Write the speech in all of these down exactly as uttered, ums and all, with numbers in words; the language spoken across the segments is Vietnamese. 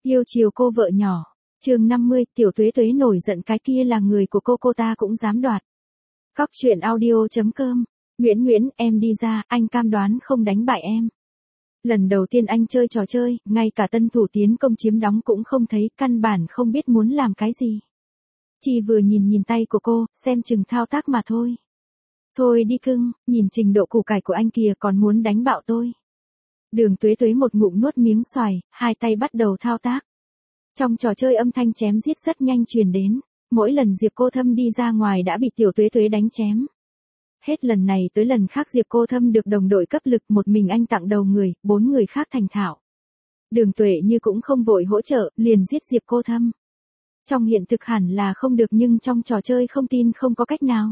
Yêu chiều cô vợ nhỏ. Chương năm mươi, Tiểu Tuế Tuế nổi giận cái kia là người của cô cô ta cũng dám đoạt. Cóc truyện audio chấm com. Nguyễn Nguyễn, em đi ra, anh cam đoán không đánh bại em. Lần đầu tiên anh chơi trò chơi, ngay cả tân thủ tiến công chiếm đóng cũng không thấy, căn bản không biết muốn làm cái gì. Chỉ vừa nhìn nhìn tay của cô, xem chừng thao tác mà thôi. Thôi đi cưng, nhìn trình độ củ cải của anh kìa còn muốn đánh bạo tôi. Đường Tuế Tuế một ngụm nuốt miếng xoài, hai tay bắt đầu thao tác. Trong trò chơi âm thanh chém giết rất nhanh truyền đến, mỗi lần Diệp Cô Thâm đi ra ngoài đã bị Tiểu Tuế Tuế đánh chém. Hết lần này tới lần khác Diệp Cô Thâm được đồng đội cấp lực, một mình anh tặng đầu người, bốn người khác thành thạo. Đường Tuệ Như cũng không vội hỗ trợ, liền giết Diệp Cô Thâm. Trong hiện thực hẳn là không được nhưng trong trò chơi không tin không có cách nào.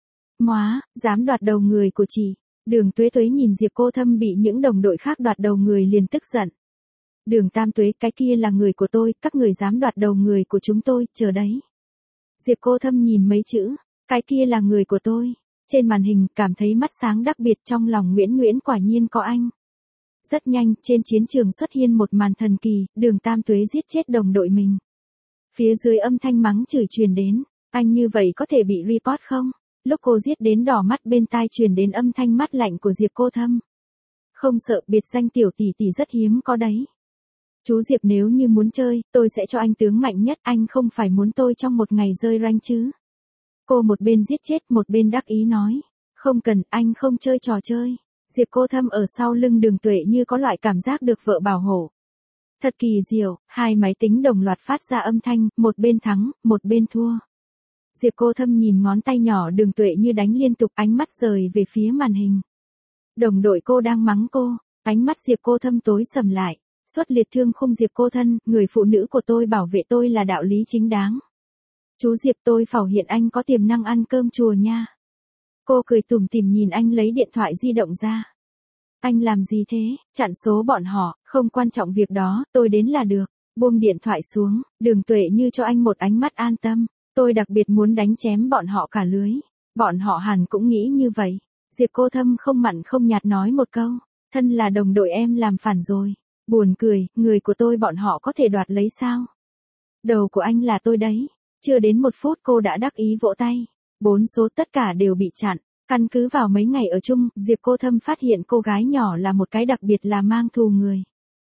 Móa, dám đoạt đầu người của chị. Đường Tuế Tuế nhìn Diệp Cô Thâm bị những đồng đội khác đoạt đầu người liền tức giận. Đường Tam Tuế, cái kia là người của tôi, các người dám đoạt đầu người của chúng tôi, chờ đấy. Diệp Cô Thâm nhìn mấy chữ, cái kia là người của tôi. Trên màn hình cảm thấy mắt sáng đặc biệt, trong lòng Nguyễn Nguyễn quả nhiên có anh. Rất nhanh, trên chiến trường xuất hiện một màn thần kỳ, Đường Tam Tuế giết chết đồng đội mình. Phía dưới âm thanh mắng chửi truyền đến, anh như vậy có thể bị report không? Lúc cô giết đến đỏ mắt bên tai truyền đến âm thanh mắt lạnh của Diệp Cô Thâm. Không sợ, biệt danh tiểu tỷ tỷ rất hiếm có đấy. Chú Diệp, nếu như muốn chơi, tôi sẽ cho anh tướng mạnh nhất, anh không phải muốn tôi trong một ngày rơi rank chứ. Cô một bên giết chết một bên đắc ý nói. Không cần, anh không chơi trò chơi. Diệp Cô Thâm ở sau lưng Đường Tuệ Như có loại cảm giác được vợ bảo hộ. Thật kỳ diệu, hai máy tính đồng loạt phát ra âm thanh, một bên thắng, một bên thua. Diệp Cô Thâm nhìn ngón tay nhỏ Đường Tuệ Như đánh liên tục, ánh mắt rời về phía màn hình. Đồng đội cô đang mắng cô, ánh mắt Diệp Cô Thâm tối sầm lại. Xuất liệt thương khung Diệp Cô Thân, người phụ nữ của tôi bảo vệ tôi là đạo lý chính đáng. Chú Diệp, tôi phảo hiện anh có tiềm năng ăn cơm chùa nha. Cô cười tủm tỉm nhìn anh lấy điện thoại di động ra. Anh làm gì thế? Chặn số bọn họ, không quan trọng việc đó, tôi đến là được. Buông điện thoại xuống, Đường Tuệ Như cho anh một ánh mắt an tâm. Tôi đặc biệt muốn đánh chém bọn họ cả lưới. Bọn họ hẳn cũng nghĩ như vậy. Diệp Cô Thâm không mặn không nhạt nói một câu. Thân là đồng đội em làm phản rồi. Buồn cười, người của tôi bọn họ có thể đoạt lấy sao? Đầu của anh là tôi đấy. Chưa đến một phút cô đã đắc ý vỗ tay. Bốn số tất cả đều bị chặn. Căn cứ vào mấy ngày ở chung, Diệp Cô Thâm phát hiện cô gái nhỏ là một cái đặc biệt là mang thù người.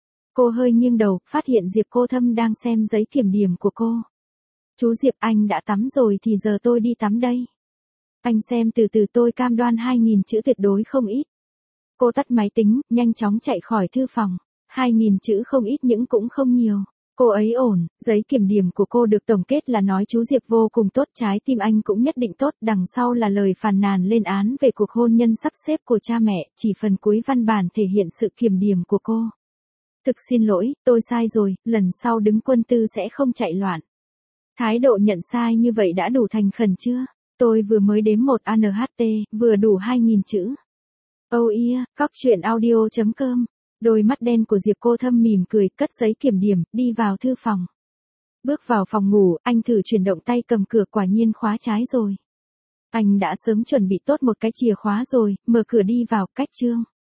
Cô hơi nghiêng đầu, phát hiện Diệp Cô Thâm đang xem giấy kiểm điểm của cô. Chú Diệp, anh đã tắm rồi thì giờ tôi đi tắm đây. Anh xem từ từ, tôi cam đoan hai nghìn chữ tuyệt đối không ít. Cô tắt máy tính, nhanh chóng chạy khỏi thư phòng. hai nghìn chữ không ít nhưng cũng không nhiều. Cô ấy ổn, giấy kiểm điểm của cô được tổng kết là nói chú Diệp vô cùng tốt, trái tim anh cũng nhất định tốt, đằng sau là lời phàn nàn lên án về cuộc hôn nhân sắp xếp của cha mẹ, chỉ phần cuối văn bản thể hiện sự kiểm điểm của cô. Thực xin lỗi, tôi sai rồi, lần sau đứng quân tư sẽ không chạy loạn. Thái độ nhận sai như vậy đã đủ thành khẩn chưa? Tôi vừa mới đếm một a en hát tê, vừa đủ hai nghìn chữ. Oh yeah, cóc truyện audio chấm com. Đôi mắt đen của Diệp Cô Thâm mỉm cười, cất giấy kiểm điểm, đi vào thư phòng. Bước vào phòng ngủ, anh thử chuyển động tay cầm cửa, quả nhiên khóa trái rồi. Anh đã sớm chuẩn bị tốt một cái chìa khóa rồi, mở cửa đi vào, cách chương.